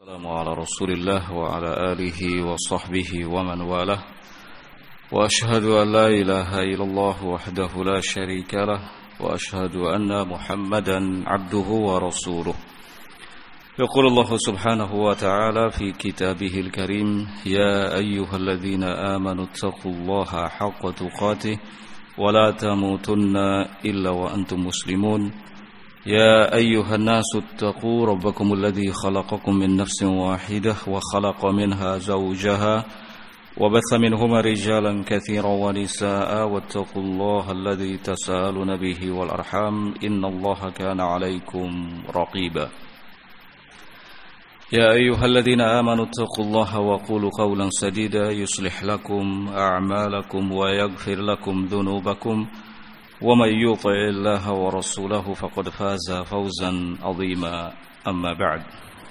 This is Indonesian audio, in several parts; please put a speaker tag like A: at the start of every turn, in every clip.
A: السلام على رسول الله وعلى آله وصحبه ومن والاه وأشهد أن لا إله إلا الله وحده لا شريك له وأشهد أن محمدا عبده ورسوله يقول الله سبحانه وتعالى في كتابه الكريم يا أيها الذين آمنوا اتقوا الله حق تقاته ولا تموتن إلا وأنتم مسلمون يا أيها الناس اتقوا ربكم الذي خلقكم من نفس واحدة وخلق منها زوجها وبث منهما رجالا كثيرا ونساء واتقوا الله الذي تساءلون به والأرحام إن الله كان عليكم رقيبا يا أيها الذين آمنوا اتقوا الله وقولوا قولا سديدا يصلح لكم أعمالكم ويغفر لكم ذنوبكم ومن يطع الله ورسوله فقد فاز فوزا عظيما أما بعد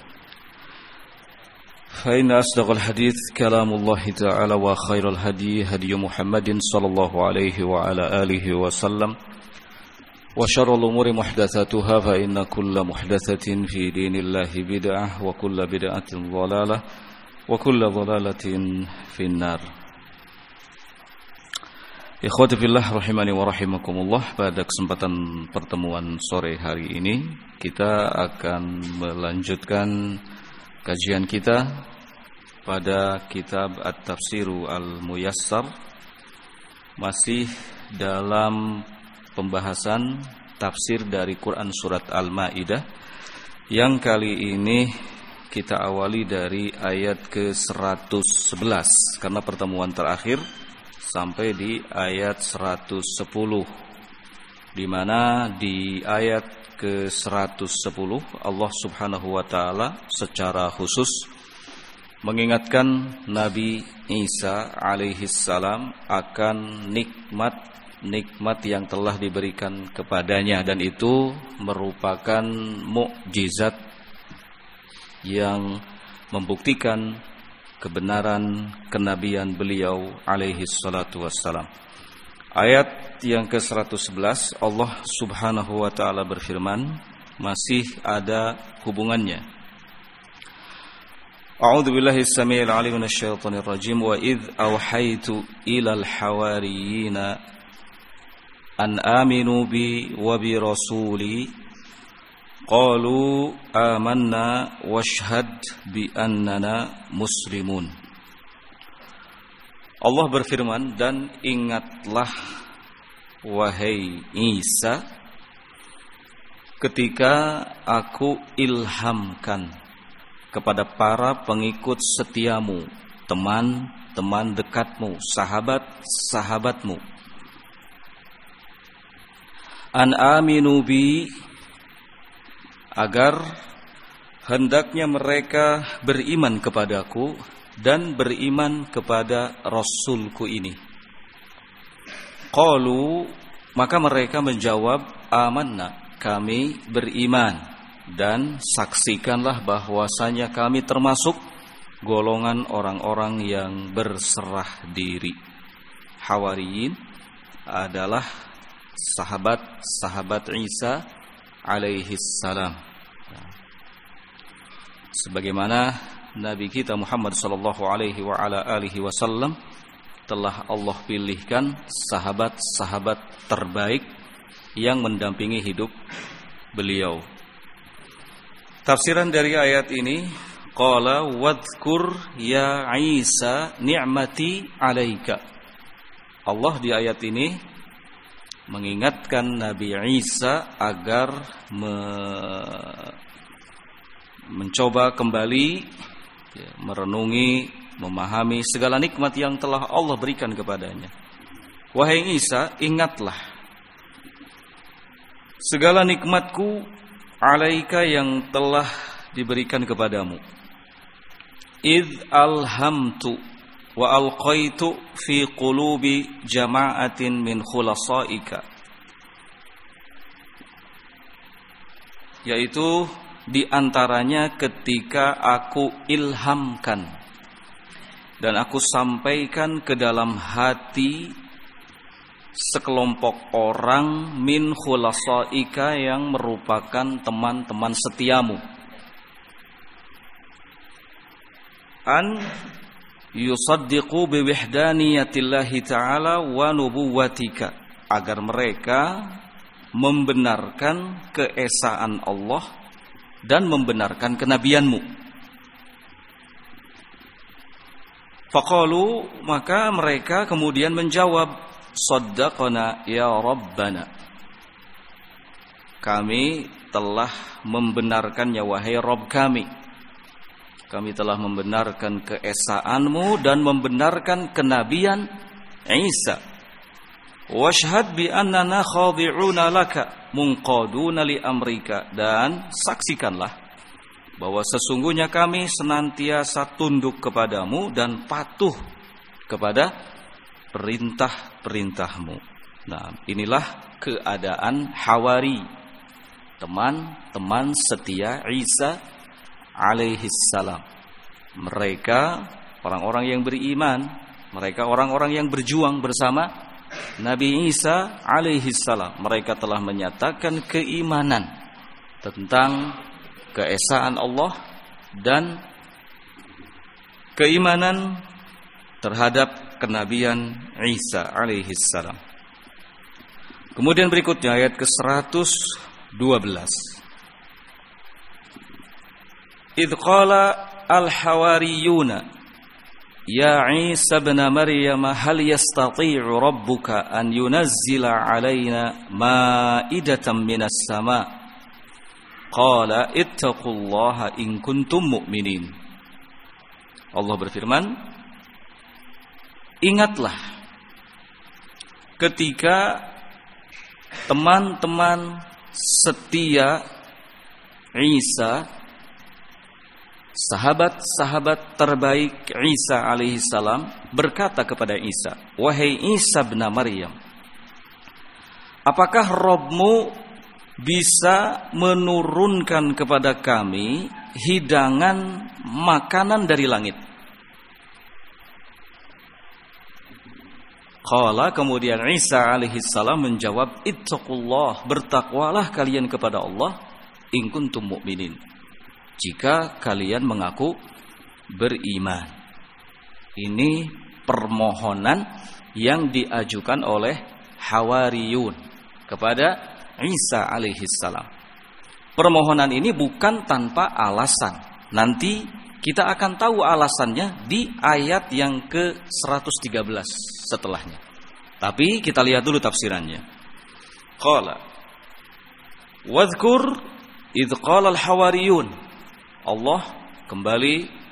A: فإن أصدق الحديث كلام الله تعالى وخير الهدي هدي محمد صلى الله عليه وعلى آله وسلم وشر الأمور محدثاتها فإن كل محدثة في دين الله بدعة وكل بدعة ضلالة وكل ضلالة في النار. Ikhwati fillah rahimani wa rahimakumullah, pada kesempatan pertemuan sore hari ini kita akan melanjutkan kajian kita pada kitab At-Tafsiru Al-Muyassar, masih dalam pembahasan tafsir dari Quran Surat Al-Ma'idah, yang kali ini kita awali dari ayat ke-111 karena pertemuan terakhir sampai di ayat 110, di mana di ayat ke-110 Allah Subhanahu wa taala secara khusus mengingatkan Nabi Isa alaihi salam akan nikmat yang telah diberikan kepadanya, dan itu merupakan mukjizat yang membuktikan kebenaran kenabian beliau alaihi salatu wassalam. Ayat yang ke-111 Allah Subhanahu wa taala berfirman, masih ada hubungannya. A'udzu billahi as-sami'il 'alim minasy syaithanir rajim. Wa idz awhaytu ilal hawariyina an aminu bi wa bi rasuli qalu amanna washhad bi annana muslimun. Allah berfirman, dan ingatlah wahai Isa ketika aku ilhamkan kepada para pengikut setiamu, teman-teman dekatmu, sahabat-sahabatmu, an aminu bi, agar hendaknya mereka beriman kepadaku dan beriman kepada Rasulku ini. Qalu, maka mereka menjawab, amanna, kami beriman, dan saksikanlah bahwasanya kami termasuk golongan orang-orang yang berserah diri. Hawariyin adalah sahabat-sahabat Isa alaihi salam, sebagaimana Nabi kita Muhammad sallallahu alaihi wa ala alihi wasallam telah Allah pilihkan sahabat-sahabat terbaik yang mendampingi hidup beliau. Tafsiran dari ayat ini, qala wadhkur ya Isa ni'mati 'alaika. Allah di ayat ini mengingatkan Nabi Isa agar mencoba kembali merenungi, memahami segala nikmat yang telah Allah berikan kepadanya. Wahai Isa, ingatlah segala nikmatku alaika yang telah diberikan kepadamu. Idh alhamtu wa alqaitu fi qulubi jama'atin min khulasaika, yaitu di antaranya ketika aku ilhamkan dan aku sampaikan ke dalam hati sekelompok orang min khulasaika yang merupakan teman-teman setiamu. an yusaddiqu biwahdaniyatillahi ta'ala wa nubuwwatika, agar mereka membenarkan keesaan Allah dan membenarkan kenabianmu. Faqalu, maka mereka kemudian menjawab, saddaqana ya Rabbana, kami telah membenarkannya wahai Rabb kami. Kami telah membenarkan keesaanmu dan membenarkan kenabian Isa. Washhad bi annana khadi'una laka munqaduna li amrika, dan saksikanlah bahwa sesungguhnya kami senantiasa tunduk kepadamu dan patuh kepada perintah-perintahmu. Nah, inilah keadaan Hawari, teman-teman setia Isa alaihi salam. Mereka orang-orang yang beriman, mereka orang-orang yang berjuang bersama Nabi Isa alaihi salam. Mereka telah menyatakan keimanan tentang keesaan Allah dan keimanan terhadap kenabian Isa alaihi salam. Kemudian berikutnya ayat ke-112. Idh qala al-hawariyuna ya Isa ibn Maryam hal yastati'u rabbuka an yunazzila 'alaina ma'idatan minas sama' qala ittaqullaha in kuntum mu'minin. Allah berfirman, ingatlah ketika teman-teman setia Isa, sahabat-sahabat terbaik Isa alaihissalam, berkata kepada Isa, wahai Isa bin Maryam, apakah Rabbmu bisa menurunkan kepada kami hidangan makanan dari langit? Qala, kemudian Isa alaihissalam menjawab, ittaqullah, bertakwalah kalian kepada Allah, in kuntum mu'minin, jika kalian mengaku beriman. Ini permohonan yang diajukan oleh Hawariyun kepada Isa alaihissalam. Permohonan ini bukan tanpa alasan. Nanti kita akan tahu alasannya di ayat yang ke-113 setelahnya. Tapi kita lihat dulu tafsirannya. Qala wadhkur idh qala al-hawariyun. Allah kembali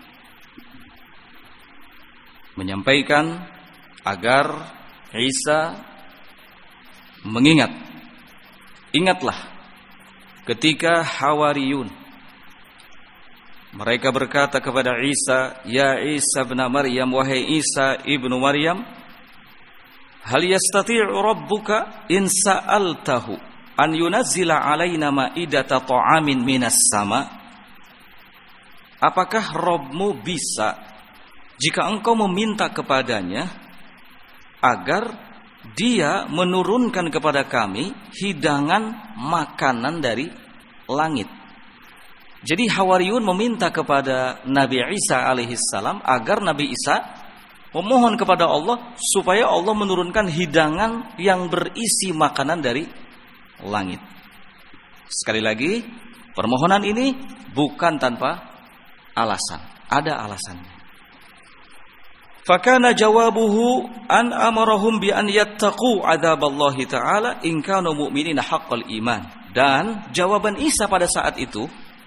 A: menyampaikan agar Isa mengingat. Ingatlah ketika Hawariyun mereka berkata kepada Isa, ya Isa ibn Maryam, wahai Isa ibnu Maryam, hal yastati'u rabbuka in sa'altahu an yunazzila 'alaina ma'idata ta'amin minas sama'. Apakah Rabbmu bisa jika engkau meminta kepadanya agar dia menurunkan kepada kami hidangan makanan dari langit? Jadi Hawariyun meminta kepada Nabi Isa alaihissalam agar Nabi Isa memohon kepada Allah supaya Allah menurunkan hidangan yang berisi makanan dari langit. Sekali lagi, permohonan ini bukan tanpa alasan, ada alasannya. Fakana jawabuhu an amarahum bi an yattaqu adzaballahi ta'ala in kanu mu'minina haqqal iman. Dan jawaban Isa pada saat itu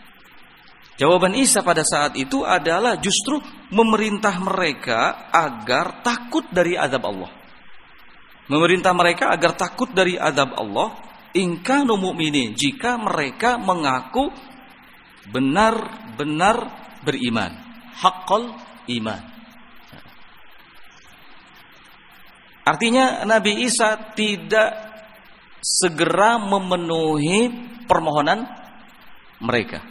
A: adalah justru memerintah mereka agar takut dari azab Allah. Memerintah mereka agar takut dari azab Allah in kanu mu'minin, jika mereka mengaku benar-benar beriman, haqqal iman. Artinya Nabi Isa tidak segera memenuhi permohonan mereka.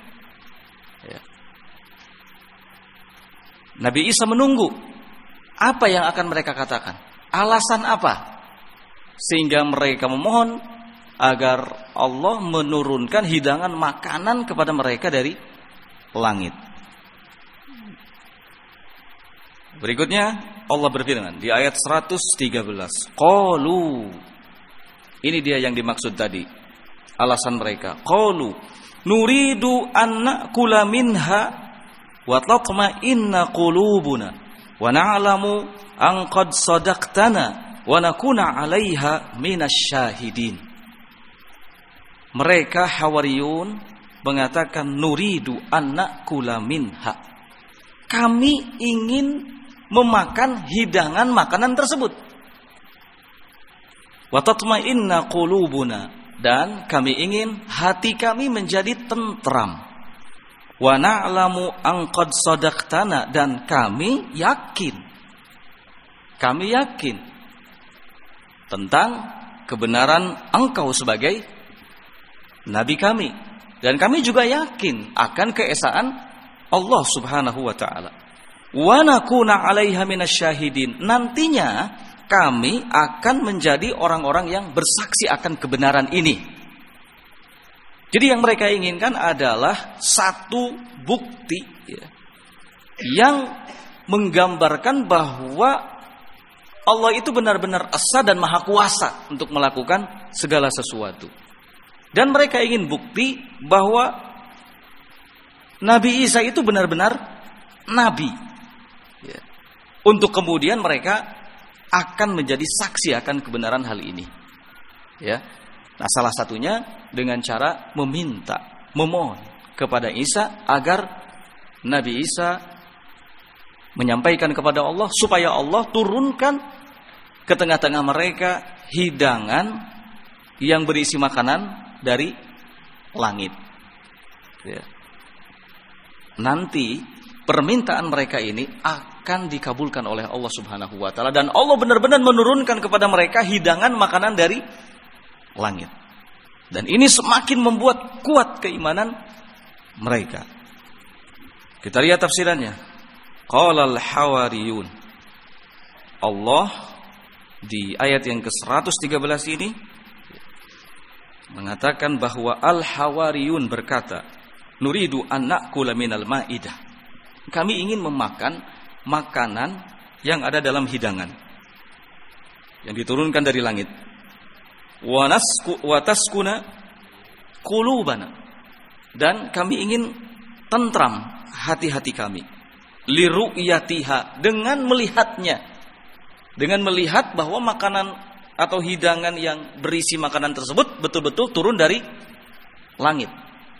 A: Nabi Isa menunggu apa yang akan mereka katakan, alasan apa sehingga mereka memohon agar Allah menurunkan hidangan makanan kepada mereka dari langit. Berikutnya Allah berfirman di ayat 113. Qalu. Ini dia yang dimaksud tadi. Alasan mereka. Qalu nuridu an na'kula minha wa tatma'inna qulubuna wa na'lamu an qad sadaqtana wa nakuna 'alaiha minasyahidin. Mereka Hawariyun mengatakan nuridu an na'kula minha. Kami ingin memakan hidangan makanan tersebut. Wa tatma'inna qulubuna, dan kami ingin hati kami menjadi tentram. Wa na'lamu an qad sadaqtana, dan kami yakin tentang kebenaran engkau sebagai nabi kami, dan kami juga yakin akan keesaan Allah Subhanahu wa taala. Wa nakuna 'alaiha minasyahidin, nantinya kami akan menjadi orang-orang yang bersaksi akan kebenaran ini. Jadi yang mereka inginkan adalah satu bukti yang menggambarkan bahwa Allah itu benar-benar esa dan maha kuasa untuk melakukan segala sesuatu. Dan mereka ingin bukti bahwa Nabi Isa itu benar-benar nabi. Untuk kemudian mereka akan menjadi saksi akan kebenaran hal ini. Ya. Nah, salah satunya dengan cara memohon kepada Isa agar Nabi Isa menyampaikan kepada Allah supaya Allah turunkan ke tengah-tengah mereka hidangan yang berisi makanan dari langit. Ya. Nanti permintaan mereka ini akan dikabulkan oleh Allah Subhanahu wa taala, dan Allah benar-benar menurunkan kepada mereka hidangan makanan dari langit. Dan ini semakin membuat kuat keimanan mereka. Kita lihat tafsirannya. Qala al-hawariyun. Allah di ayat yang ke-113 ini mengatakan bahwa al-hawariyun berkata, nuridu an na'kula minal ma'idah. Kami ingin memakan makanan yang ada dalam hidangan yang diturunkan dari langit. Wa taskuna qulubana, dan kami ingin tentram hati-hati kami. Liru'yatiha, dengan melihatnya, dengan melihat bahwa makanan atau hidangan yang berisi makanan tersebut betul-betul turun dari langit.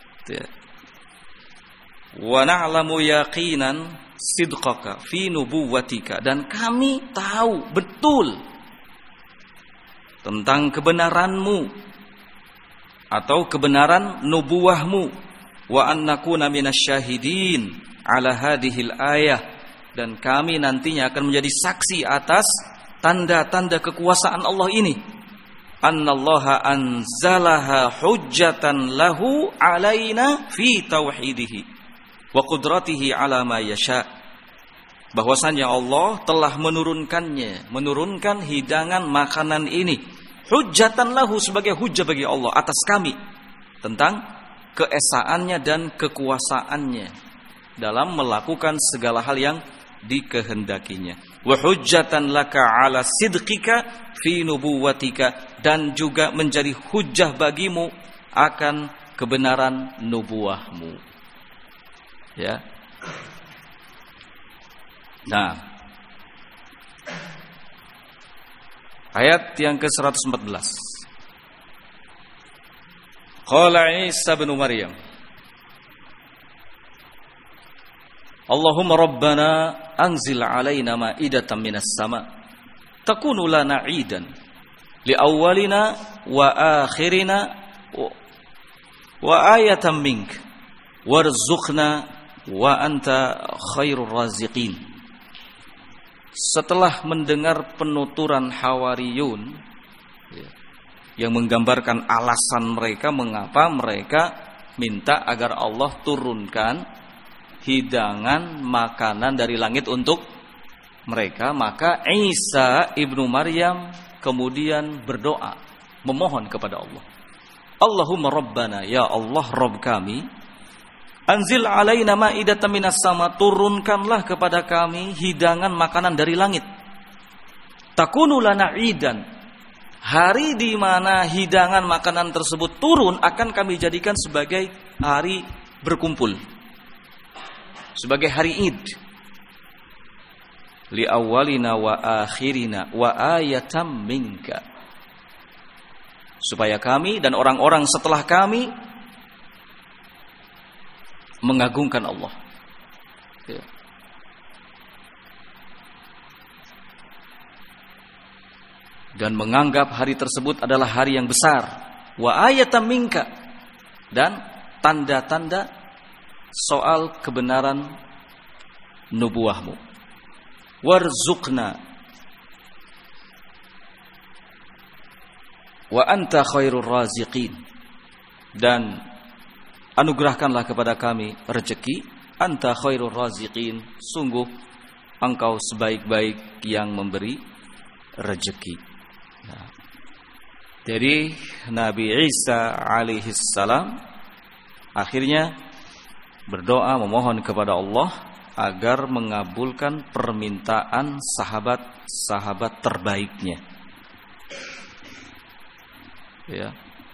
A: Wa na'lamu yaqinan sidqaka fi nubuwatika, dan kami tahu betul tentang kebenaranmu atau kebenaran nubuwahmu. Wa annakuna minasyahidin ala hadhil ayah, dan kami nantinya akan menjadi saksi atas tanda-tanda kekuasaan Allah ini. Annallaha anzalaha hujjatan lahu alaina fi tauhidihi wa qudratihi ala ma yasha. Bahwasanya Allah telah menurunkan hidangan makanan ini hujjatan lahu, sebagai hujjah bagi Allah atas kami tentang keesaannya dan kekuasaannya dalam melakukan segala hal yang dikehendakinya. Wa hujjatan laka ala sidqika fi nubuwatika, dan juga menjadi hujjah bagimu akan kebenaran nubuahmu. Ya. Nah, ayat yang ke-114. Qala Isa bin Maryam, Allahumma rabbana anzil alaina ma'idatan minas sama' takunu lana 'idan li awwalina wa akhirina wa ayatan mink warzuqna wa anta khairur raziqin. Setelah mendengar penuturan Hawariyun yang menggambarkan alasan mereka mengapa mereka minta agar Allah turunkan hidangan makanan dari langit untuk mereka, maka Isa ibnu Maryam kemudian berdoa, memohon kepada Allah. Allahumma rabbana, ya Allah Rabb kami,
B: Anzil alaina ma'idatan minas sama, turunkanlah kepada kami hidangan makanan dari langit. Takunu lana idan, hari di mana hidangan makanan tersebut turun akan kami jadikan sebagai hari berkumpul, sebagai hari Id. Li awwalina wa akhirina wa ayatam minka, supaya kami dan orang-orang setelah kami mengagungkan Allah. Ya. Dan menganggap hari tersebut adalah hari yang besar. Wa ayatam minka, dan tanda-tanda soal kebenaran nubuahmu. Warzuqna wa anta khairur raziqin, dan anugerahkanlah kepada kami rezeki. Anta khairur raziqin, sungguh engkau sebaik-baik yang memberi rezeki. Nah, jadi Nabi Isa alaihissalam akhirnya berdoa memohon kepada Allah agar mengabulkan permintaan sahabat-sahabat terbaiknya. Ya.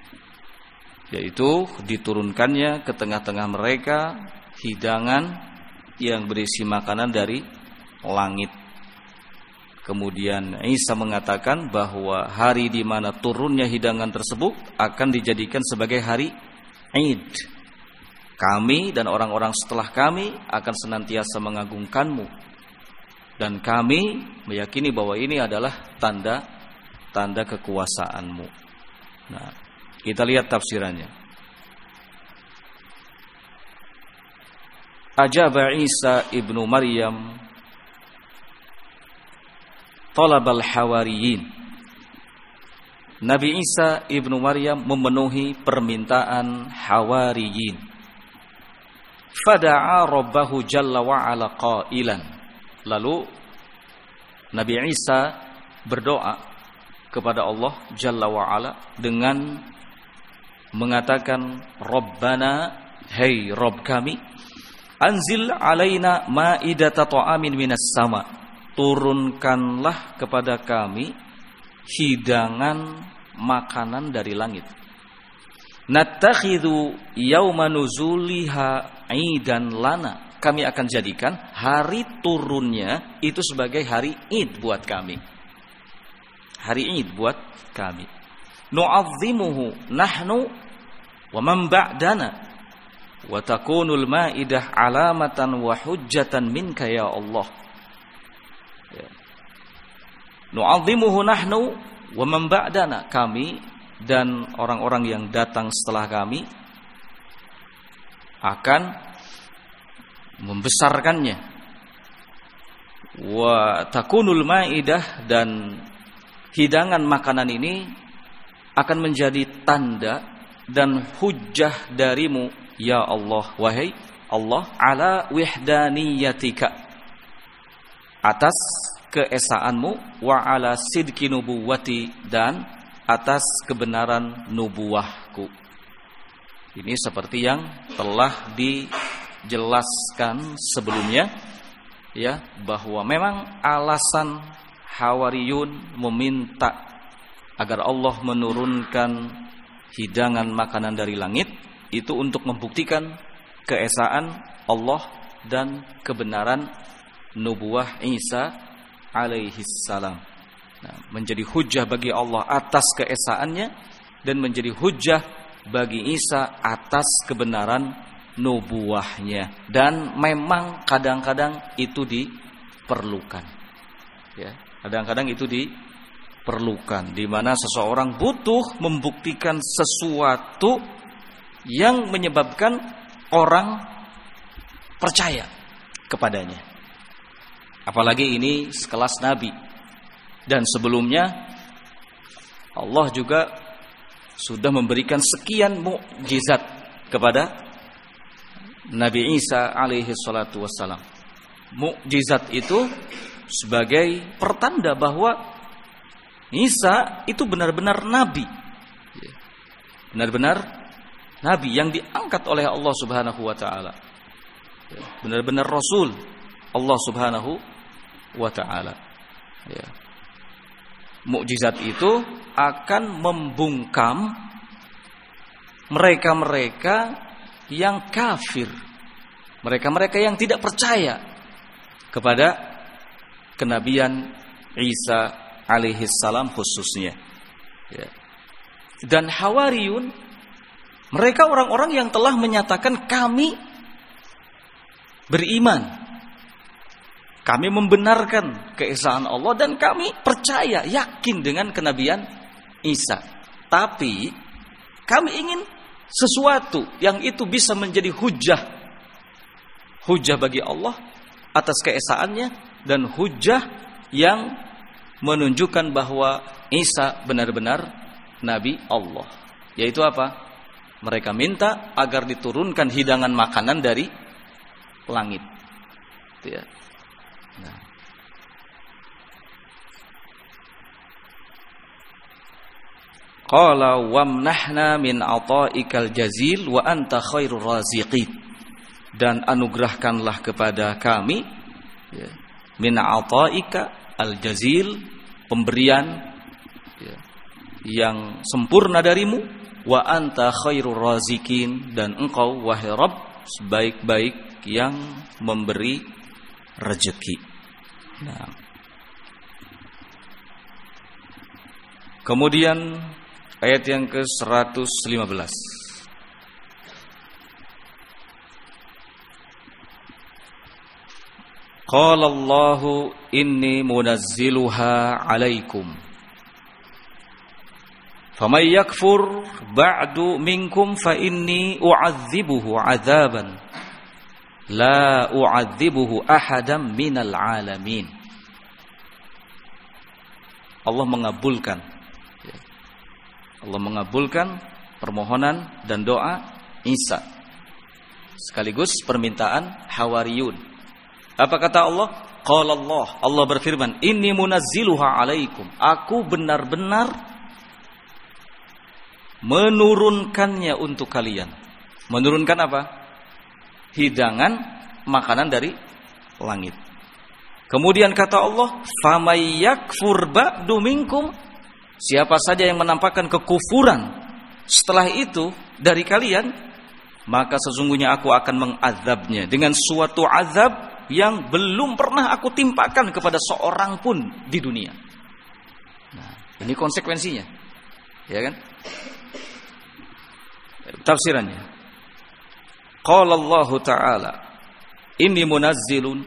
B: Yaitu diturunkannya ke tengah-tengah mereka hidangan yang berisi makanan dari langit. Kemudian Isa mengatakan bahwa hari di mana turunnya hidangan tersebut akan dijadikan sebagai hari Id. Kami dan orang-orang setelah kami akan senantiasa mengagungkanmu, dan kami meyakini bahwa ini adalah tanda kekuasaanmu. Nah, kita lihat tafsirannya. Ajaba Isa ibnu Maryam talabal hawariyin. Nabi Isa ibnu Maryam memenuhi permintaan hawariyin. Fada'a rabbahu jalla wa'ala qailan. Lalu Nabi Isa berdoa kepada Allah jalla wa'ala dengan mengatakan, Rabbana, hai Rabb kami, anzil alaina ma'idata ta'amin minas sama, turunkanlah kepada kami hidangan makanan dari langit. Nattakhidhu yauma nuzuliha idan lana, kami akan jadikan hari turunnya itu sebagai hari Id buat kami. Hari Id buat kami. Nu'azzimuhu nahnu wa man ba'dana wa takunul ma'idah alamatan wa hujjatan minka ya Allah. Nu'azzimuhu nahnu wa man ba'dana, kami dan orang-orang yang datang setelah kami akan membesarkannya. Wa takunul ma'idah, dan hidangan makanan ini akan menjadi tanda dan hujjah darimu ya Allah, wahai Allah, ala wihdaniyatika, atas keesaanmu, wa ala sidki nubuwati, dan atas kebenaran nubuahku. Ini seperti yang telah dijelaskan sebelumnya, ya, bahwa memang alasan Hawariyun meminta agar Allah menurunkan hidangan makanan dari langit itu untuk membuktikan keesaan Allah dan kebenaran nubuah Isa alaihissalam. Nah, menjadi hujjah bagi Allah atas keesaannya, dan menjadi hujjah bagi Isa atas kebenaran nubuahnya. Dan memang kadang-kadang itu diperlukan, ya, kadang-kadang itu diperlukan, di mana seseorang butuh membuktikan sesuatu yang menyebabkan orang percaya kepadanya. Apalagi ini sekelas Nabi. Dan sebelumnya Allah juga sudah memberikan sekian mukjizat kepada Nabi Isa alaihi salatu wassalam. Mukjizat itu sebagai pertanda bahwa Isa itu benar-benar nabi. Benar-benar nabi yang diangkat oleh Allah Subhanahu wa taala. benar-benar rasul Allah Subhanahu wa taala. Ya. Mukjizat itu akan membungkam mereka-mereka yang kafir, mereka-mereka yang tidak percaya kepada kenabian Isa alaihi salam khususnya. Ya. Dan Hawariyun, mereka orang-orang yang telah menyatakan kami beriman, kami membenarkan keesaan Allah dan kami percaya, yakin dengan kenabian Isa. Tapi kami ingin sesuatu yang itu bisa menjadi hujah bagi Allah atas keesaannya, dan hujah yang menunjukkan bahwa Isa benar-benar Nabi Allah. Yaitu apa? Mereka minta agar diturunkan hidangan makanan dari langit. Itu ya. Nah. Qala wamnahna min ata'ikal jazil wa anta khairur raziqin. Dan anugerahkanlah kepada kami ya, min ata'ika al jazil, pemberian ya, yang sempurna darimu, wa anta khairur raziqin, dan engkau wahai Rabb sebaik-baik yang memberi rezeki. Nah. Kemudian ayat yang ke-115. Qala Allahu inni munazziluha 'alaikum. Faman yakfur ba'du minkum fa inni u'adzibuhu 'adzaban la u'adzibuhu ahadan minal 'alamin. Allah mengabulkan permohonan dan doa Isa, sekaligus permintaan Hawariyun. Apa kata Allah? Qala Allah berfirman, inni munazziluha 'alaikum. Aku benar-benar menurunkannya untuk kalian. Menurunkan apa? Hidangan makanan dari langit. Kemudian kata Allah, famay yakfur ba'du minkum. Siapa saja yang menampakkan kekufuran setelah itu dari kalian, maka sesungguhnya aku akan mengazabnya dengan suatu azab yang belum pernah aku timpakan kepada seorang pun di dunia. Nah, ini konsekuensinya. Ya kan? Tafsirannya. Qala Allah Ta'ala, inni munazzilun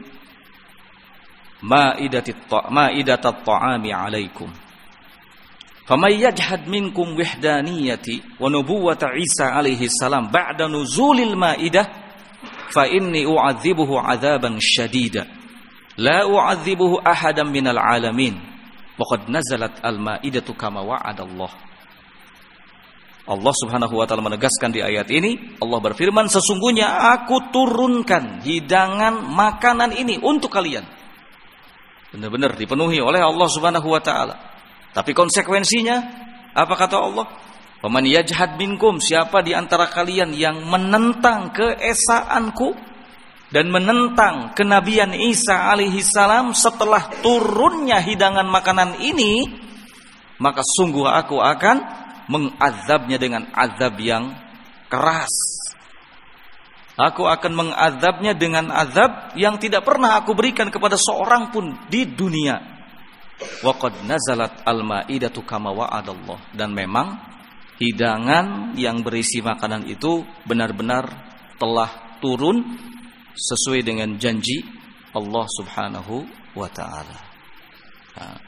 B: ma'idatat ta'ami 'alaikum. Faman yajhad minkum wahdaniyati wa nubuwwata Isa alaihi salam ba'da nuzulil ma'idah fa inni u'adzibuhu 'adzaban syadida la u'adzibuhu ahadan minal 'alamin wa qad nazalat al-ma'idatu kama wa'ada Allah. Allah Subhanahu wa taala menegaskan di ayat ini, Allah berfirman, sesungguhnya aku turunkan hidangan makanan ini untuk kalian. Benar-benar dipenuhi oleh Allah Subhanahu wa taala. Tapi konsekuensinya apa kata Allah? Waman yajhad minkum, siapa di antara kalian yang menentang keesaanku dan menentang kenabian Isa alaihi salam setelah turunnya hidangan makanan ini, maka sungguh aku akan mengazabnya dengan azab yang keras. Aku akan mengazabnya dengan azab yang tidak pernah aku berikan kepada seorang pun di dunia. Wa qad nazalat al-ma'idatu kama wa'adallah. Dan memang hidangan yang berisi makanan itu benar-benar telah turun sesuai dengan janji Allah Subhanahu wa ta'ala. Nah.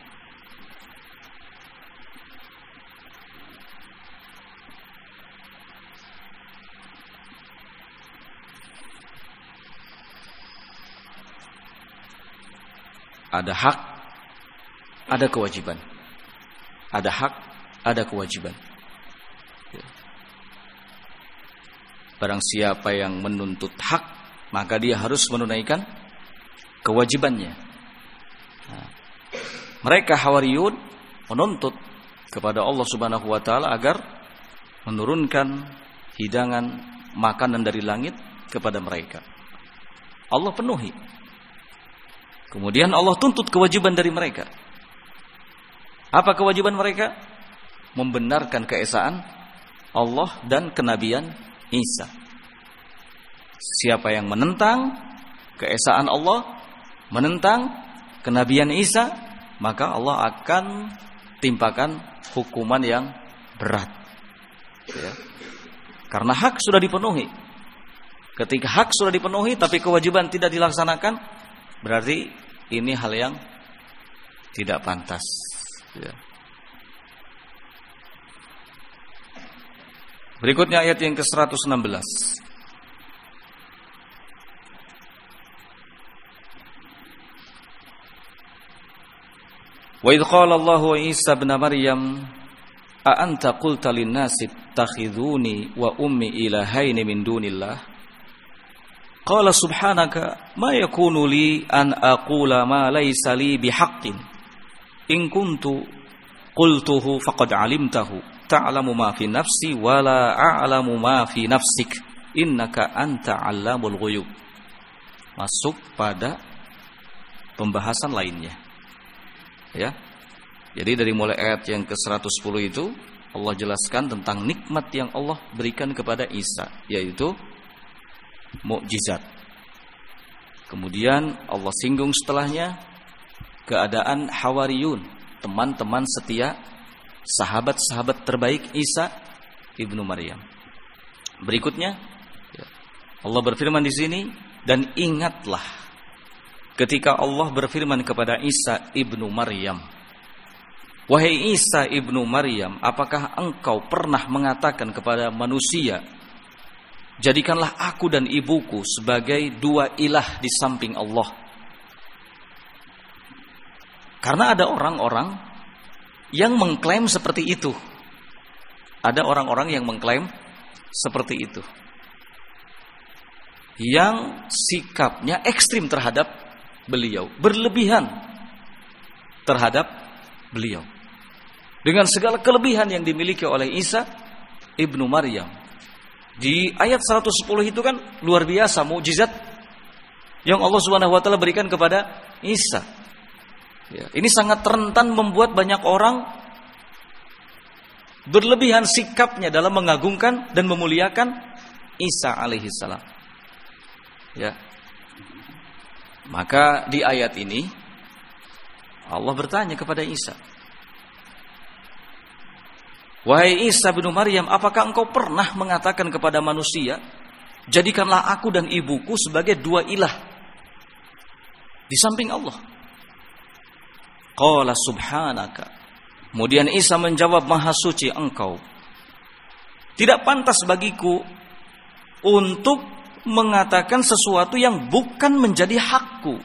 B: Ada hak, ada kewajiban. Ada hak, ada kewajiban. Barang siapa yang menuntut hak, maka dia harus menunaikan kewajibannya. Nah, mereka Hawariyun menuntut kepada Allah Subhanahu wa taala agar menurunkan hidangan makanan dari langit kepada mereka. Allah penuhi. Kemudian Allah tuntut kewajiban dari mereka. Apa kewajiban mereka? Membenarkan keesaan Allah dan kenabian Isa. Siapa yang menentang keesaan Allah, menentang kenabian Isa, maka Allah akan timpakan hukuman yang berat. Ya. Karena hak sudah dipenuhi. Ketika hak sudah dipenuhi tapi kewajiban tidak dilaksanakan, berarti ini hal yang tidak pantas. Ya. Berikutnya ayat yang ke-116. Wa idh qala Allahu Isa ibn Maryam a anta qulta lin-nasi ittakhidhuni wa ummi ilahaini min dunillah qala subhanaka ma yakunu li an aqula ma laysa li bihaqqin in kuntu qultuhu faqad alimtahu ta'lamu ma fi nafsi wa la a'lamu ma fi nafsik innaka anta 'allamul ghuyub. Masuk pada pembahasan lainnya. Ya. Jadi dari mulai ayat yang ke-110 itu Allah jelaskan tentang nikmat yang Allah berikan kepada Isa, yaitu mukjizat. Kemudian Allah singgung setelahnya keadaan Hawariyun, teman-teman setia, sahabat-sahabat terbaik Isa ibnu Maryam. Berikutnya Allah berfirman di sini, dan ingatlah ketika Allah berfirman kepada Isa ibnu Maryam, wahai Isa ibnu Maryam, apakah engkau pernah mengatakan kepada manusia, jadikanlah aku dan ibuku sebagai dua ilah di samping Allah? Karena ada orang-orang yang mengklaim seperti itu. Ada orang-orang yang mengklaim seperti itu, yang sikapnya ekstrim terhadap beliau, berlebihan terhadap beliau, dengan segala kelebihan yang dimiliki oleh Isa ibnu Maryam. Di ayat 110 itu kan luar biasa mukjizat yang Allah Subhanahu wa taala berikan kepada Isa. Ya, ini sangat rentan membuat banyak orang berlebihan sikapnya dalam mengagungkan dan memuliakan Isa alaihissalam. Ya. Maka di ayat ini Allah bertanya kepada Isa, wahai Isa bin Maryam, apakah engkau pernah mengatakan kepada manusia, jadikanlah aku dan ibuku sebagai dua ilah di samping Allah? Qala subhanaka. Kemudian Isa menjawab, maha suci engkau. Tidak pantas bagiku untuk mengatakan sesuatu yang bukan menjadi hakku.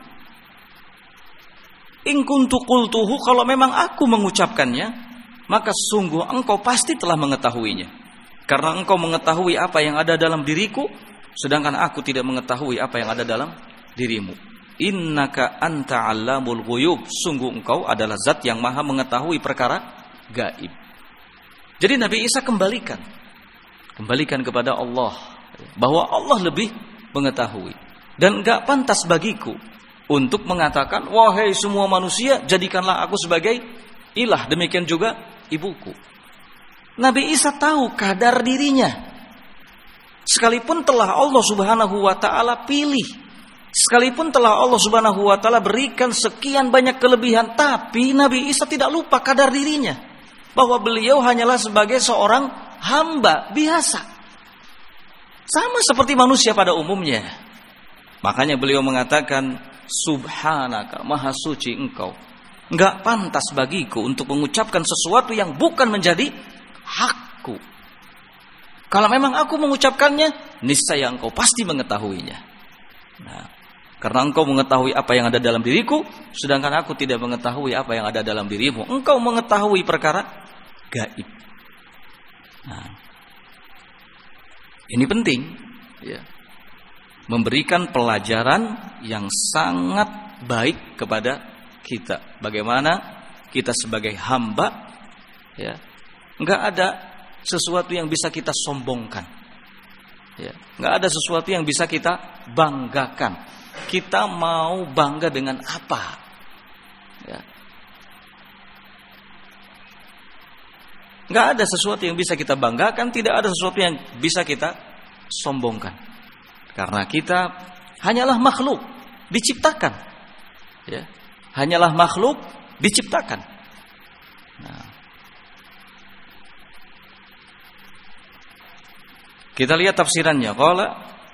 B: In kuntu qultuhu, kalau memang aku mengucapkannya, maka sungguh engkau pasti telah mengetahuinya. Karena engkau mengetahui apa yang ada dalam diriku, sedangkan aku tidak mengetahui apa yang ada dalam dirimu. Innaka anta 'allamul ghuyub. Sungguh engkau adalah zat yang maha mengetahui perkara gaib. Jadi Nabi Isa kembalikan kepada Allah, bahwa Allah lebih mengetahui. Dan enggak pantas bagiku untuk mengatakan, wahai semua manusia, jadikanlah aku sebagai ilah, demikian juga ibuku. Nabi Isa tahu kadar dirinya. Sekalipun telah Allah Subhanahu wa taala pilih, sekalipun telah Allah Subhanahu wa taala berikan sekian banyak kelebihan, tapi Nabi Isa tidak lupa kadar dirinya, bahwa beliau hanyalah sebagai seorang hamba biasa, sama seperti manusia pada umumnya. Makanya beliau mengatakan, subhanaka, maha suci engkau. Enggak pantas bagiku untuk mengucapkan sesuatu yang bukan menjadi hakku. Kalau memang aku mengucapkannya, niscaya engkau pasti mengetahuinya. Nah, karena engkau mengetahui apa yang ada dalam diriku, sedangkan aku tidak mengetahui apa yang ada dalam dirimu. Engkau mengetahui perkara gaib. Nah, ini penting, ya, memberikan pelajaran yang sangat baik kepada kita. Bagaimana kita sebagai hamba, ya, enggak ada sesuatu yang bisa kita sombongkan, ya, enggak ada sesuatu yang bisa kita banggakan. kita mau bangga dengan apa? Ya. Nggak ada sesuatu yang bisa kita banggakan, tidak ada sesuatu yang bisa kita sombongkan. Karena kita hanyalah makhluk diciptakan. Ya. Hanyalah makhluk diciptakan. Nah. Kita lihat tafsirannya. Qala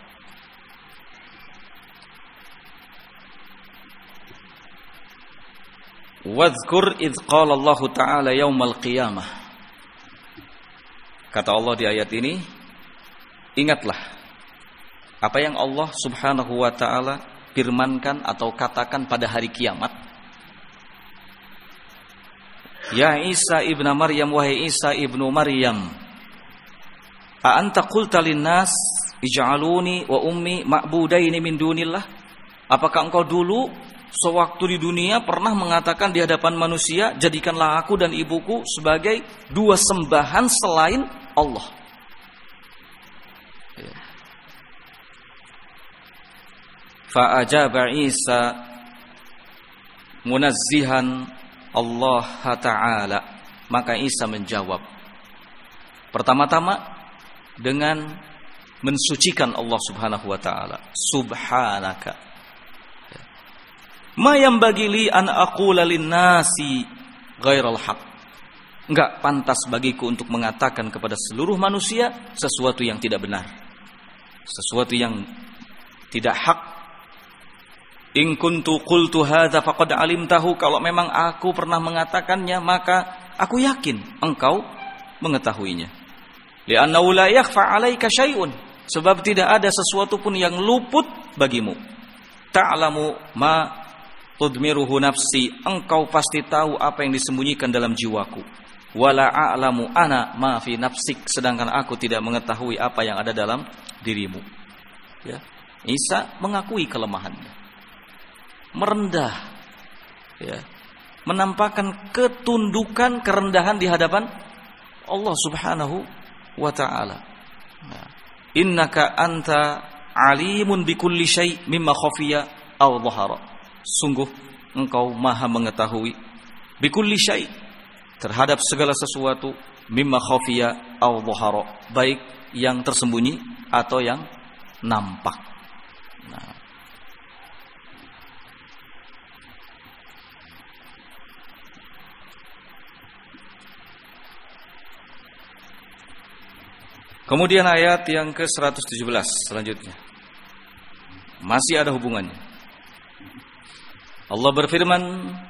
B: wadhkur idh qala Allah Ta'ala yaumal qiyamah. Kata Allah di ayat ini, ingatlah apa yang Allah Subhanahu wa Ta'ala firmankan atau katakan pada hari kiamat. Ya Isa ibnu Maryam, wahai Isa ibnu Maryam, a anta qulta linnas ij'aluni wa ummi ma'budaini min dunillah? Apakah engkau dulu sewaktu di dunia pernah mengatakan di hadapan manusia, jadikanlah aku dan ibuku sebagai dua sembahan selain Allah? Fa ajaba Isa munazzihan Allah Ta'ala. Maka Isa menjawab pertama-tama dengan mensucikan Allah Subhanahu wa Ta'ala. Subhanaka ma yanbaghi li an aqula lin-nasi ghairal haq. Enggak pantas bagiku untuk mengatakan kepada seluruh manusia sesuatu yang tidak benar, sesuatu yang tidak hak. In kuntu qultu hadza faqad alimtahu. Kalau memang aku pernah mengatakannya, maka aku yakin engkau mengetahuinya. Li'annahu la yakhfa 'alaika syai'un. Sebab tidak ada sesuatu pun yang luput bagimu. Ta'lamu ma tudmiruhu nafsi. Engkau pasti tahu apa yang disembunyikan dalam jiwaku. Wala a'lamu ana ma fi nafsik. Sedangkan aku tidak mengetahui apa yang ada dalam dirimu. Ya. Isa mengakui kelemahannya, merendah, ya, menampakkan ketundukan, kerendahan di hadapan Allah Subhanahu wa Ta'ala. Nah, innaka anta alimun bikulli syai' mimma khafiya aw dhahara. Sungguh engkau maha mengetahui bikulli syai', terhadap segala sesuatu, mimma khafiya aw dhahara, baik yang tersembunyi atau yang nampak. Nah, kemudian ayat yang ke-117 selanjutnya masih ada hubungannya. Allah berfirman,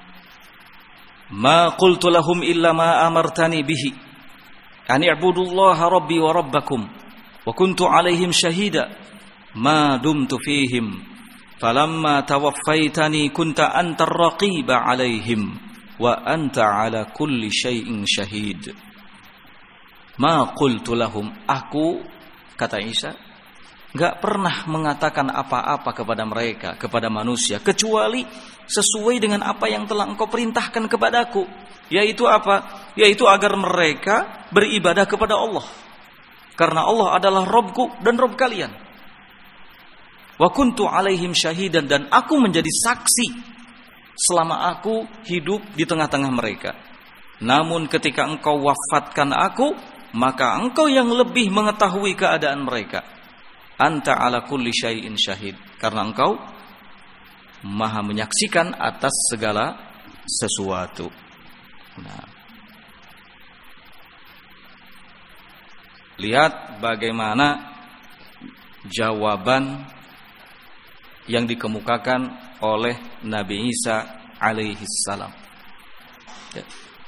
B: ma qultu lahum illa ma amartani bihi an i'budullaha rabbi wa rabbakum wa kuntu alaihim syahida ma dumtu fihim falamma tawaffaitani kunta antar raqiba alaihim wa anta ala kulli syai'in syahid. Ma qultu lahum, aku, kata Isa, enggak pernah mengatakan apa-apa kepada mereka, kepada manusia, kecuali sesuai dengan apa yang telah engkau perintahkan kepadaku. Yaitu apa? Yaitu agar mereka beribadah kepada Allah, karena Allah adalah Rabbku dan Rabb kalian. Wa kuntu alaihim syahidan, dan aku menjadi saksi selama aku hidup di tengah-tengah mereka. Namun ketika engkau wafatkan aku, maka engkau yang lebih mengetahui keadaan mereka. Anta ala kulli syai'in syahid, karena engkau maha menyaksikan atas segala sesuatu. Nah, lihat bagaimana jawaban yang dikemukakan oleh Nabi Isa alaihi salam. Ya.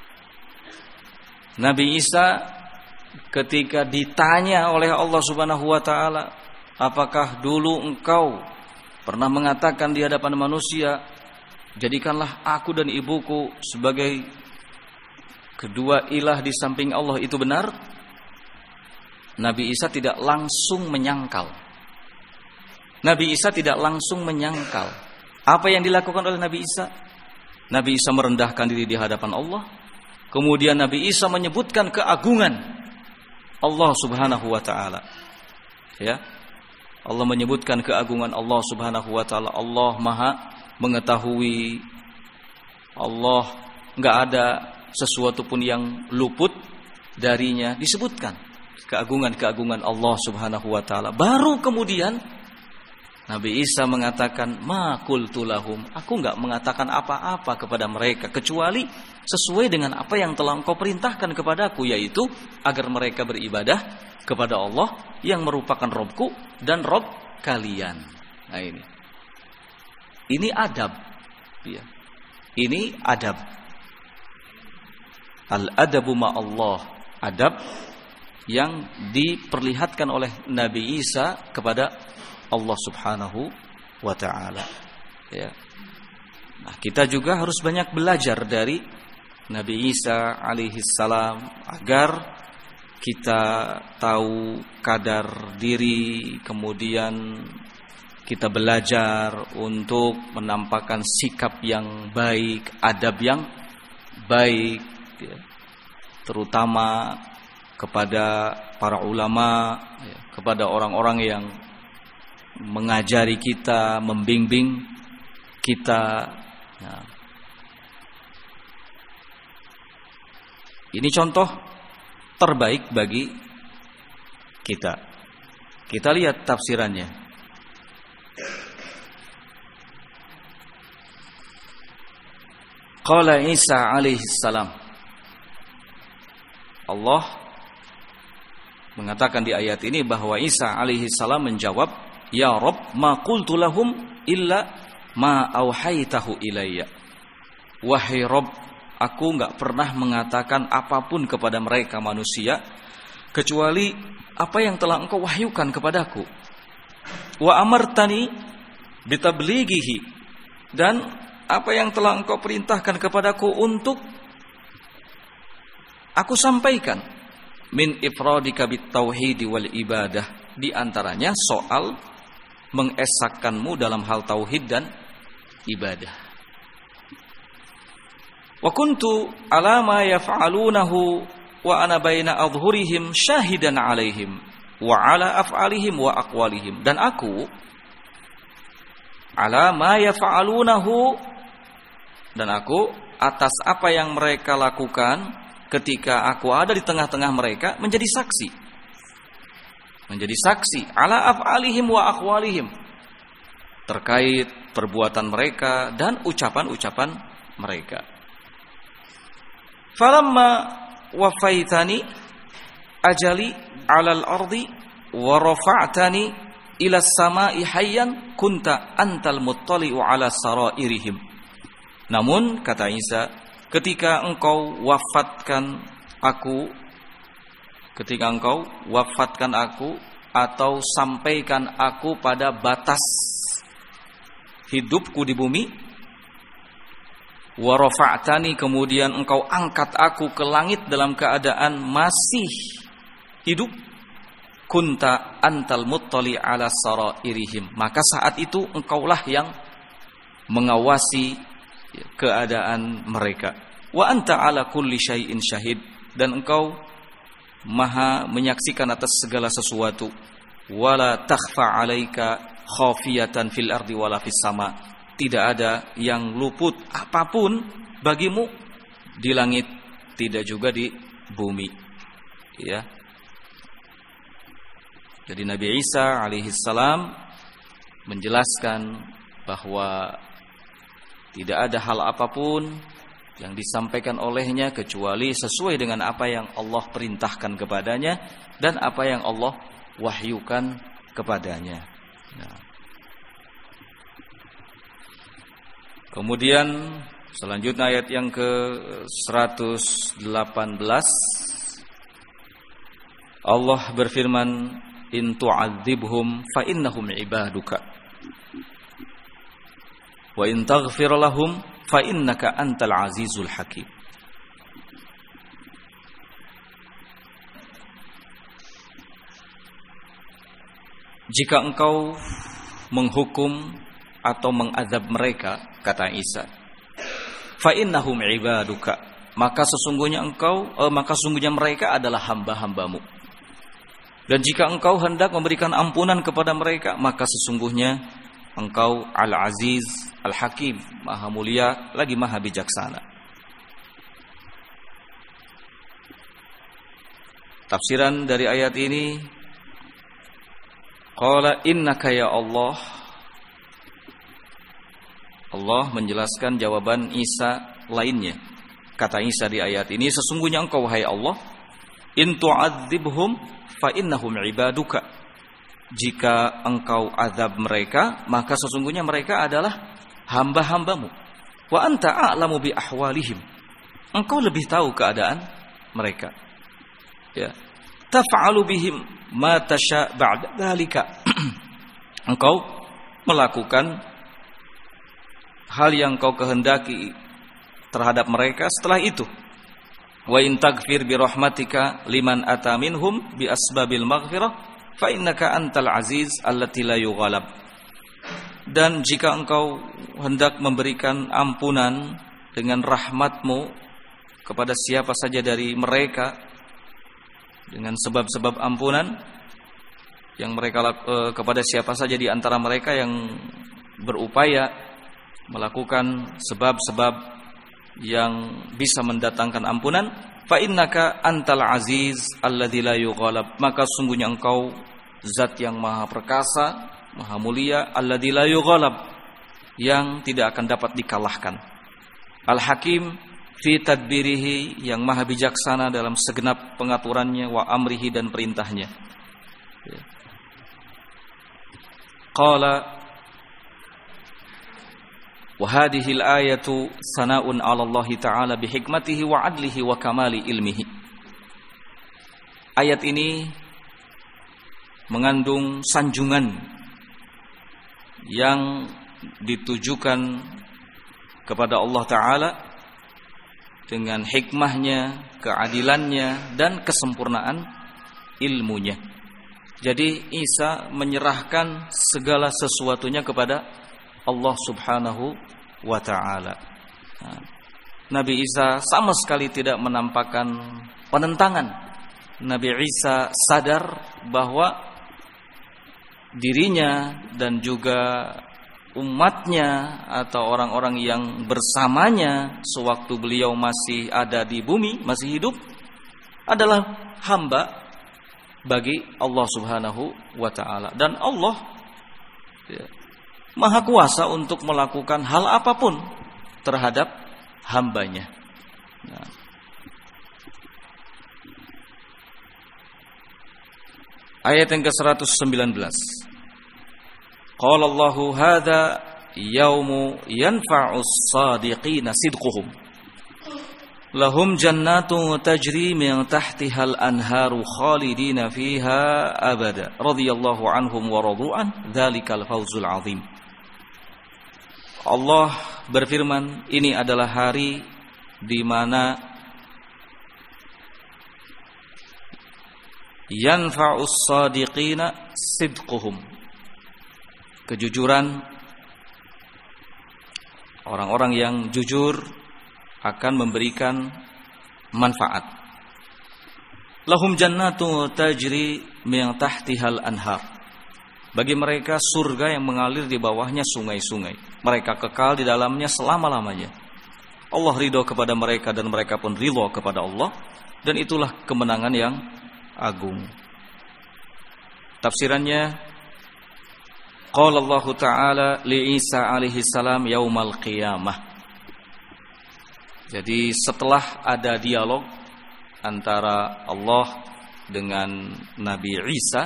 B: Nabi Isa ketika ditanya oleh Allah Subhanahu wa Ta'ala, apakah dulu engkau pernah mengatakan di hadapan manusia, jadikanlah aku dan ibuku sebagai kedua ilah di samping Allah, itu benar? Nabi Isa tidak langsung menyangkal. Nabi Isa tidak langsung menyangkal. Apa yang dilakukan oleh Nabi Isa? Nabi Isa merendahkan diri di hadapan Allah. Kemudian Nabi Isa menyebutkan keagungan Allah Subhanahu wa Ta'ala. Ya. Allah menyebutkan keagungan Allah Subhanahu wa taala. Allah Maha mengetahui. Allah enggak ada sesuatu pun yang luput darinya, disebutkan keagungan-keagungan Allah Subhanahu wa taala. Baru kemudian Nabi Isa mengatakan, ma qultu lahum, aku enggak mengatakan apa-apa kepada mereka kecuali sesuai dengan apa yang telah Engkau perintahkan kepadaku, yaitu agar mereka beribadah kepada Allah yang merupakan Rabbku dan Rabb kalian. Nah ini adab, ya. Ini adab. Al-adabu ma'allah, adab yang diperlihatkan oleh Nabi Isa kepada Allah Subhanahu wa ta'ala, ya. Nah, kita juga harus banyak belajar dari Nabi Isa alaihi salam agar kita tahu kadar diri, kemudian kita belajar untuk menampakkan sikap yang baik, adab yang baik, ya. Terutama kepada para ulama, ya, kepada orang-orang yang mengajari kita, membimbing kita. Nah, ini contoh terbaik bagi kita. Kita lihat tafsirannya. Qala Isa alaihi salam. Allah mengatakan di ayat ini bahwa Isa alaihi salam menjawab, ya Rabb, ma qultu lahum illa ma auhaitahu ilayya. Wahai Rabb, aku enggak pernah mengatakan apapun kepada mereka manusia kecuali apa yang telah Engkau wahyukan kepadaku. Wa amartani bitablighihi, dan apa yang telah Engkau perintahkan kepadaku untuk aku sampaikan. Min ifradika bitauhidi wal ibadah, di antaranya soal mengesahkanmu dalam hal tauhid dan ibadah. Wa kuntu ala ma yaf'alunahu wa ana baina adhhurihim syahidan alaihim wa ala af'alihim wa aqwalihim, dan aku ala ma yaf'alunahu, dan aku atas apa yang mereka lakukan ketika aku ada di tengah-tengah mereka menjadi saksi. Menjadi saksi ala af'alihim wa aqwalihim, terkait perbuatan mereka dan ucapan-ucapan mereka. Falamma wafaitani ajali 'alal ardi wa rafa'tani ila as-sama'i hayyan kunta antal muttali'u ala sarairihim. Namun kata Isa, ketika engkau wafatkan aku atau sampaikan aku pada batas hidupku di bumi, wa rafa'tani, kemudian engkau angkat aku ke langit dalam keadaan masih hidup, kunta antal muttali ala sarairihim, maka saat itu engkaulah yang mengawasi keadaan mereka. Wa anta ala kulli syai'in syahid, dan engkau Maha menyaksikan atas segala sesuatu. Wala takhfa 'alaika khafiyatan fil ardi wala fis sama, tidak ada yang luput apapun bagimu di langit, tidak juga di bumi, ya. Jadi Nabi Isa alaihi salam menjelaskan bahwa tidak ada hal apapun yang disampaikan olehnya kecuali sesuai dengan apa yang Allah perintahkan kepadanya dan apa yang Allah wahyukan kepadanya. Nah. Kemudian selanjutnya ayat yang ke-118, Allah berfirman, in tu'adzibhum fa innahum ibaduka wa in taghfir lahum fa innaka antal azizul hakim. Jika engkau menghukum atau mengazab mereka, kata Isa, fa innahum ibaduka, maka sesungguhnya mereka adalah hamba-hambamu. Dan jika engkau hendak memberikan ampunan kepada mereka, maka sesungguhnya engkau Al-Aziz, Al-Hakim, Maha Mulia lagi Maha Bijaksana. Tafsiran dari ayat ini, qala innaka ya Allah. Allah menjelaskan jawaban Isa lainnya. Kata Isa di ayat ini, sesungguhnya engkau wahai Allah, in tu'adzibhum fa innahum ibaduka. Jika engkau azab mereka, maka sesungguhnya mereka adalah hamba-hambamu. Wa anta a'lamu bi ahwalihim. Engkau lebih tahu keadaan mereka. Ya. Taf'alu bihim ma tasha' ba'da dzalika. Engkau melakukan hal yang kau kehendaki terhadap mereka setelah itu. Wa in taghfir bi rahmatika liman ata minhum bi asbabil maghfirah fa innaka antal aziz allati la yughalab. Dan jika engkau hendak memberikan ampunan dengan rahmatmu kepada siapa saja dari mereka, dengan sebab-sebab ampunan yang mereka kepada siapa saja di antara mereka yang berupaya melakukan sebab-sebab yang bisa mendatangkan ampunan, fa innaka antal aziz alladzi la yughalab, maka sungguhnya engkau zat yang maha perkasa, maha mulia, alladzi la yughalab, yang tidak akan dapat dikalahkan. Al-Hakim fi tadbirihi, yang maha bijaksana dalam segenap pengaturannya, wa amrihi, dan perintahnya. Qala wa hadhihi al-ayatu sana'un 'ala Allah ta'ala bi hikmatihi wa 'adlihi wa kamali ilmihi. Ayat ini mengandung sanjungan yang ditujukan kepada Allah Ta'ala dengan hikmahnya, keadilannya, dan kesempurnaan ilmunya. Jadi Isa menyerahkan segala sesuatunya kepada Allah Subhanahu wa Ta'ala. Nabi Isa sama sekali tidak menampakkan penentangan. Nabi Isa sadar bahwa dirinya dan juga umatnya atau orang-orang yang bersamanya sewaktu beliau masih ada di bumi, masih hidup, adalah hamba bagi Allah Subhanahu wa Ta'ala. Dan Allah Maha kuasa untuk melakukan hal apapun terhadap hambanya. Nah. Ayat yang ke-119. Qala Allahu hadza yaumu yanfa'us shadiqina sidquhum. Lahum jannatu tajri min tahtihal anharu khalidina fiha abada. Radhiyallahu anhum wa radu'an. Dzalikal fawzul 'adzim. Allah berfirman, ini adalah hari di mana yanfa'us shadiqina sidquhum. Kejujuran orang-orang yang jujur akan memberikan manfaat. Lahum jannatu tajri min tahtihal anhar. Bagi mereka surga yang mengalir di bawahnya sungai-sungai. Mereka kekal di dalamnya selama-lamanya. Allah ridho kepada mereka dan mereka pun ridho kepada Allah, dan itulah kemenangan yang agung. Tafsirannya, qala Allah Ta'ala li Isa alaihi salam yaumal qiyamah. Jadi setelah ada dialog antara Allah dengan Nabi Isa,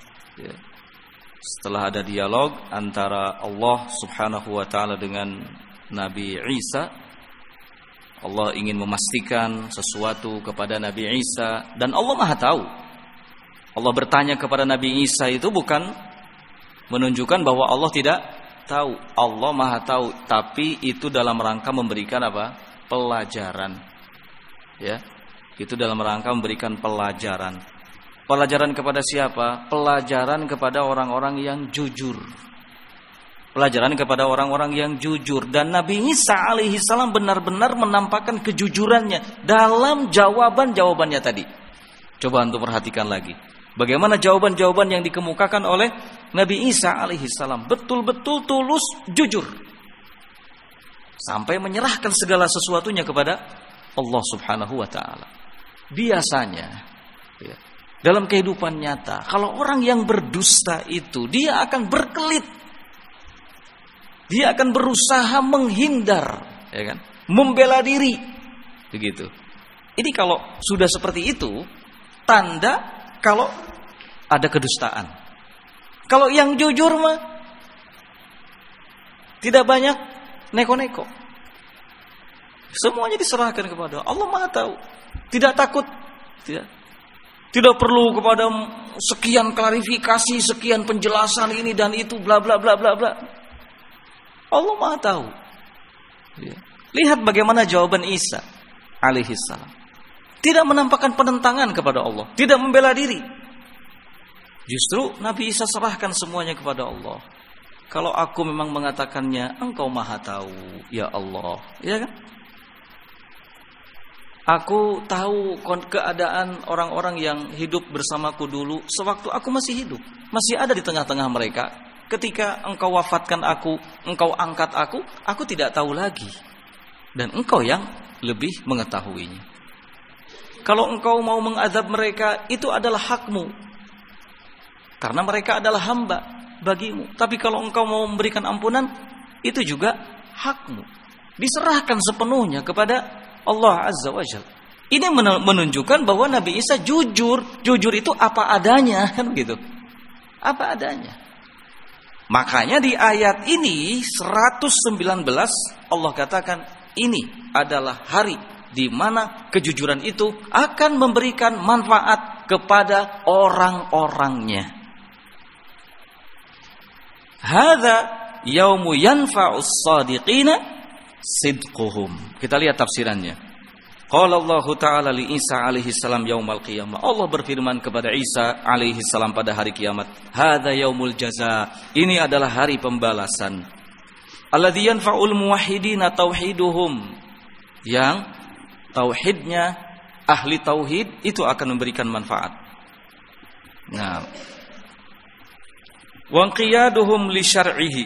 B: setelah ada dialog antara Allah Subhanahu wa Ta'ala dengan Nabi Isa, Allah ingin memastikan sesuatu kepada Nabi Isa, dan Allah Maha tahu. Allah bertanya kepada Nabi Isa itu bukan menunjukkan bahwa Allah tidak tahu. Allah Maha tahu, tapi itu dalam rangka memberikan apa? Pelajaran. Ya. Itu dalam rangka memberikan pelajaran. Pelajaran kepada siapa? Pelajaran kepada orang-orang yang jujur. Pelajaran kepada orang-orang yang jujur. Dan Nabi Isa alaihi salam benar-benar menampakkan kejujurannya dalam jawaban-jawabannya tadi. Coba untuk perhatikan lagi. Bagaimana jawaban-jawaban yang dikemukakan oleh Nabi Isa alaihissalam, betul-betul tulus, jujur, sampai menyerahkan segala sesuatunya kepada Allah subhanahu wa ta'ala. Biasanya ya, dalam kehidupan nyata, kalau orang yang berdusta itu, dia akan berkelit, dia akan berusaha menghindar, ya kan, membela diri, begitu. Ini kalau sudah seperti itu, tanda kalau ada kedustaan. Kalau yang jujur mah tidak banyak neko-neko. Semuanya diserahkan kepada Allah. Maha tahu. Tidak takut, tidak perlu kepada sekian klarifikasi, sekian penjelasan ini dan itu, bla bla bla bla bla. Allah Maha tahu. Lihat bagaimana jawaban Isa alaihissalam. Tidak menampakkan penentangan kepada Allah, tidak membela diri. Justru Nabi Isa serahkan semuanya kepada Allah. Kalau aku memang mengatakannya, Engkau Maha tahu, ya Allah, ya kan? Aku tahu keadaan orang-orang yang hidup bersamaku dulu sewaktu aku masih hidup, masih ada di tengah-tengah mereka. Ketika Engkau wafatkan aku, Engkau angkat aku tidak tahu lagi. Dan Engkau yang lebih mengetahuinya. Kalau Engkau mau mengazab mereka, itu adalah hakmu, karena mereka adalah hamba bagimu. Tapi kalau Engkau mau memberikan ampunan, itu juga hakmu. Diserahkan sepenuhnya kepada Allah Azza wa Jalla. Ini menunjukkan bahwa Nabi Isa jujur. Jujur itu apa adanya, kan begitu. Apa adanya. Makanya di ayat ini 119 Allah katakan ini adalah hari di mana kejujuran itu akan memberikan manfaat kepada orang-orangnya. Hadza yaumu yanfa'us shadiqina sidquhum. Kita lihat tafsirannya. Qala Allah Ta'ala li Isa alaihi salam yaumal qiyamah. Allah berfirman kepada Isa alaihi salam pada hari kiamat, hadza yaumul jaza. Ini adalah hari pembalasan. Alladzi yanfa'ul muwahhidina tauhiduhum. Yang tauhidnya, ahli tauhid itu akan memberikan manfaat. Nah, wa qiyaduhum li syar'ihi.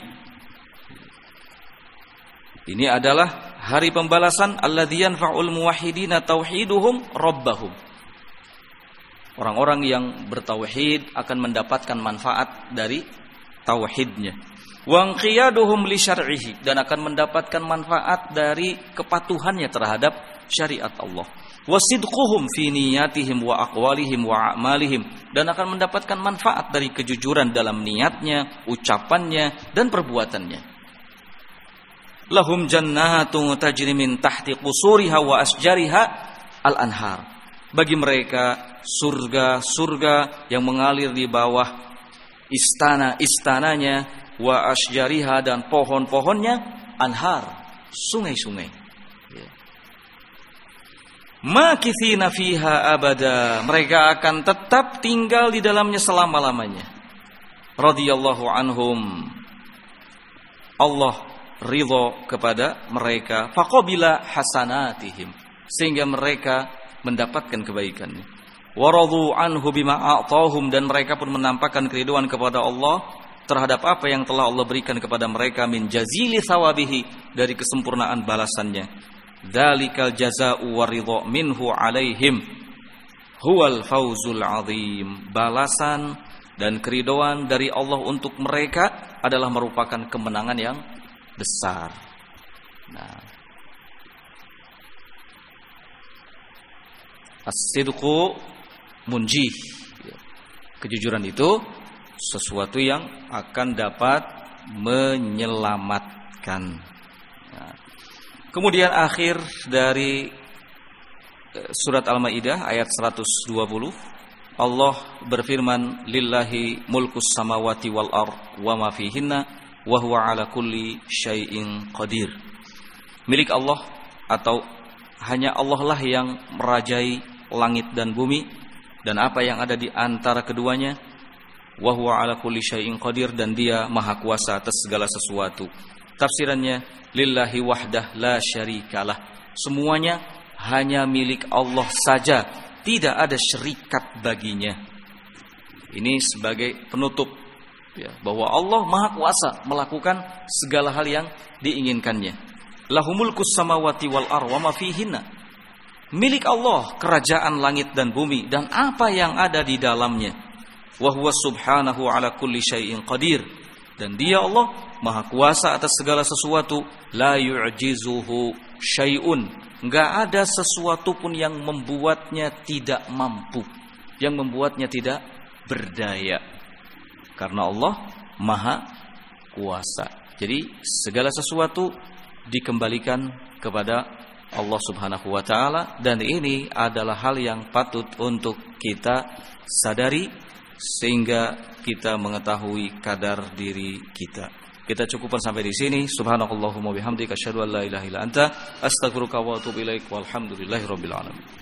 B: Ini adalah hari pembalasan alladzi yanfa'ul muwahhidina tauhiduhum rabbahum. Orang-orang yang bertauhid akan mendapatkan manfaat dari tauhidnya. Wa qiyaduhum li syar'ihi, dan akan mendapatkan manfaat dari kepatuhannya terhadap syariat Allah. Wasidquhum fi niyatihim wa aqwalihim wa a'malihim, dan akan mendapatkan manfaat dari kejujuran dalam niatnya, ucapannya dan perbuatannya. Lahum jannatun tajri min tahti qusuriha wa asjariha al-anhar. Bagi mereka surga-surga yang mengalir di bawah istana-istananya, wa asjariha, dan pohon-pohonnya, anhar, sungai-sungai. Makithina fiha abada, mereka akan tetap tinggal di dalamnya selama-lamanya. Radhiyallahu anhum, Allah ridho kepada mereka. Faqabila hasanatihim, sehingga mereka mendapatkan kebaikannya. Waradu anhu bima a'tahum, dan mereka pun menampakkan keriduan kepada Allah terhadap apa yang telah Allah berikan kepada mereka, min jazili thawabihi, dari kesempurnaan balasannya. Dzalikal jazaa'u waridha minhu 'alaihim huwal fawzul 'adzim. Balasan dan keridhaan dari Allah untuk mereka adalah merupakan kemenangan yang besar. Nah, as-sidqu munjih. Kejujuran itu sesuatu yang akan dapat menyelamatkan. Nah, kemudian akhir dari surat Al-Maidah ayat 120, Allah berfirman, lillahi mulkus samawati wal ard wa ma fihinna wa huwa ala kulli syai'in qadir. Milik Allah, atau hanya Allah lah yang merajai langit dan bumi dan apa yang ada di antara keduanya. Wa huwa ala kulli syai'in qadir, dan Dia maha kuasa atas segala sesuatu. Tafsirannya, lillahi wahdah la syarikalah. Semuanya hanya milik Allah saja, tidak ada syarikat baginya. Ini sebagai penutup ya, bahwa Allah Maha Kuasa melakukan segala hal yang diinginkannya. Lahumulkus samawati wal ar wa ma fihinna. Milik Allah kerajaan langit dan bumi dan apa yang ada di dalamnya. Wa huwa subhanahu ala kulli syai'in qadir. Dan Dia Allah Maha Kuasa atas segala sesuatu. La yu'jizuhu syai'un. Enggak ada sesuatu pun yang membuatnya tidak mampu, yang membuatnya tidak berdaya. Karena Allah Maha Kuasa. Jadi segala sesuatu dikembalikan kepada Allah Subhanahu wa taala, dan ini adalah hal yang patut untuk kita sadari sehingga kita mengetahui kadar diri kita. Kita cukupkan sampai di sini. Subhanakallahumma bihamdika asyhadu an la ilaha illa anta astaghfiruka wa atubu ilaik. Walhamdulillahirabbil alamin.